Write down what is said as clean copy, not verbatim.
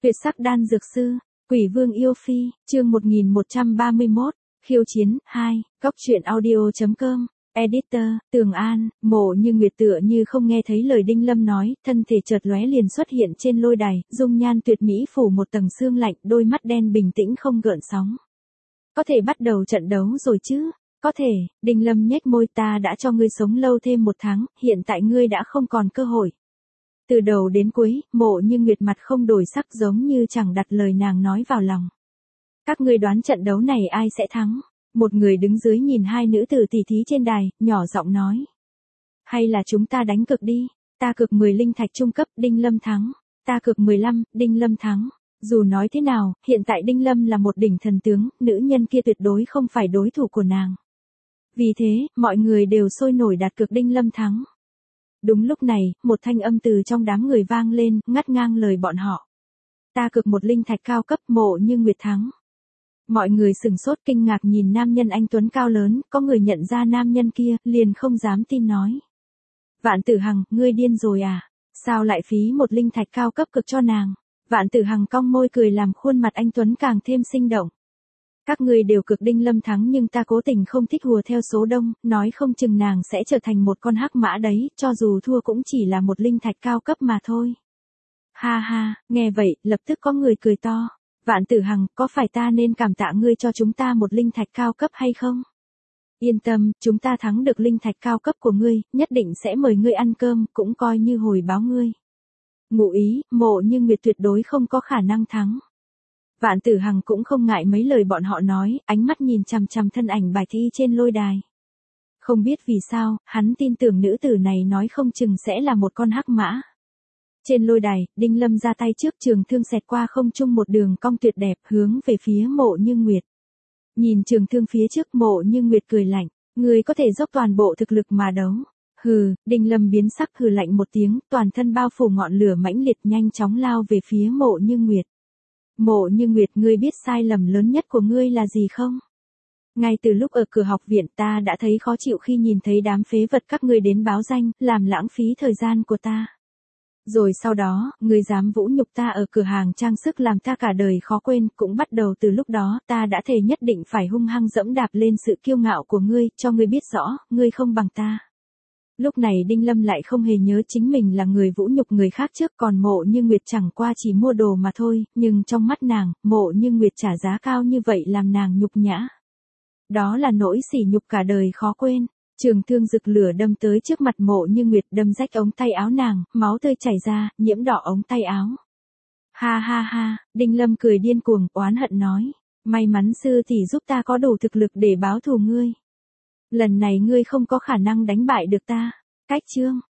Tuyệt sắc đan dược sư, Quỷ Vương yêu phi, chương 1131, khiêu chiến, 2, Cóc truyện audio.com, editor, Tường An. Mộ Như Nguyệt tựa như không nghe thấy lời Đinh Lâm nói, thân thể chợt lóe liền xuất hiện trên lôi đài, dung nhan tuyệt mỹ phủ một tầng sương lạnh, đôi mắt đen bình tĩnh không gợn sóng. Có thể bắt đầu trận đấu rồi chứ? Có thể. Đinh Lâm nhếch môi, ta đã cho ngươi sống lâu thêm 1 tháng, hiện tại ngươi đã không còn cơ hội. Từ đầu đến cuối, Mộ Như Nguyệt mặt không đổi sắc, giống như chẳng đặt lời nàng nói vào lòng. Các ngươi đoán trận đấu này ai sẽ thắng? Một người đứng dưới nhìn hai nữ tử tỉ thí trên đài, nhỏ giọng nói. Hay là chúng ta đánh cược đi, ta cược 10 linh thạch trung cấp, Đinh Lâm thắng. Ta cược 15, Đinh Lâm thắng. Dù nói thế nào, hiện tại Đinh Lâm là một đỉnh thần tướng, nữ nhân kia tuyệt đối không phải đối thủ của nàng. Vì thế, mọi người đều sôi nổi đặt cược Đinh Lâm thắng. Đúng lúc này, một thanh âm từ trong đám người vang lên, ngắt ngang lời bọn họ. Ta cược 1 linh thạch cao cấp, Mộ Như Nguyệt thắng. Mọi người sửng sốt kinh ngạc nhìn nam nhân anh tuấn cao lớn, có người nhận ra nam nhân kia, liền không dám tin nói. Vạn Tử Hằng, ngươi điên rồi à? Sao lại phí 1 linh thạch cao cấp cực cho nàng? Vạn Tử Hằng cong môi cười làm khuôn mặt anh tuấn càng thêm sinh động. Các ngươi đều cực Đinh Lâm thắng nhưng ta cố tình không thích hùa theo số đông, nói không chừng nàng sẽ trở thành một con hắc mã đấy, cho dù thua cũng chỉ là 1 linh thạch cao cấp mà thôi. Ha ha, nghe vậy, lập tức có người cười to. Vạn Tử Hằng, có phải ta nên cảm tạ ngươi cho chúng ta 1 linh thạch cao cấp hay không? Yên tâm, chúng ta thắng được linh thạch cao cấp của ngươi, nhất định sẽ mời ngươi ăn cơm, cũng coi như hồi báo ngươi. Ngụ ý, Mộ Như Nguyệt tuyệt đối không có khả năng thắng. Vạn Tử Hằng cũng không ngại mấy lời bọn họ nói, ánh mắt nhìn chằm chằm thân ảnh bài thi trên lôi đài. Không biết vì sao, hắn tin tưởng nữ tử này nói không chừng sẽ là một con hắc mã. Trên lôi đài, Đinh Lâm ra tay trước, trường thương xẹt qua không trung một đường cong tuyệt đẹp hướng về phía Mộ Như Nguyệt. Nhìn trường thương phía trước, Mộ Như Nguyệt cười lạnh, ngươi có thể dốc toàn bộ thực lực mà đấu. Hừ, Đinh Lâm biến sắc hừ lạnh một tiếng, toàn thân bao phủ ngọn lửa mãnh liệt nhanh chóng lao về phía Mộ Như Nguyệt. Mộ Như Nguyệt, ngươi biết sai lầm lớn nhất của ngươi là gì không? Ngay từ lúc ở cửa học viện ta đã thấy khó chịu khi nhìn thấy đám phế vật các ngươi đến báo danh, làm lãng phí thời gian của ta. Rồi sau đó, ngươi dám vũ nhục ta ở cửa hàng trang sức làm ta cả đời khó quên, cũng bắt đầu từ lúc đó, ta đã thề nhất định phải hung hăng dẫm đạp lên sự kiêu ngạo của ngươi, cho ngươi biết rõ, ngươi không bằng ta. Lúc này Đinh Lâm lại không hề nhớ chính mình là người vũ nhục người khác trước, còn Mộ Như Nguyệt chẳng qua chỉ mua đồ mà thôi, nhưng trong mắt nàng, Mộ Như Nguyệt trả giá cao như vậy làm nàng nhục nhã. Đó là nỗi sỉ nhục cả đời khó quên. Trường thương rực lửa đâm tới trước mặt Mộ Như Nguyệt, đâm rách ống tay áo nàng, máu tươi chảy ra, nhiễm đỏ ống tay áo. Ha ha ha, Đinh Lâm cười điên cuồng, oán hận nói. May mắn sư tỷ giúp ta có đủ thực lực để báo thù ngươi. Lần này ngươi không có khả năng đánh bại được ta. Cách chương.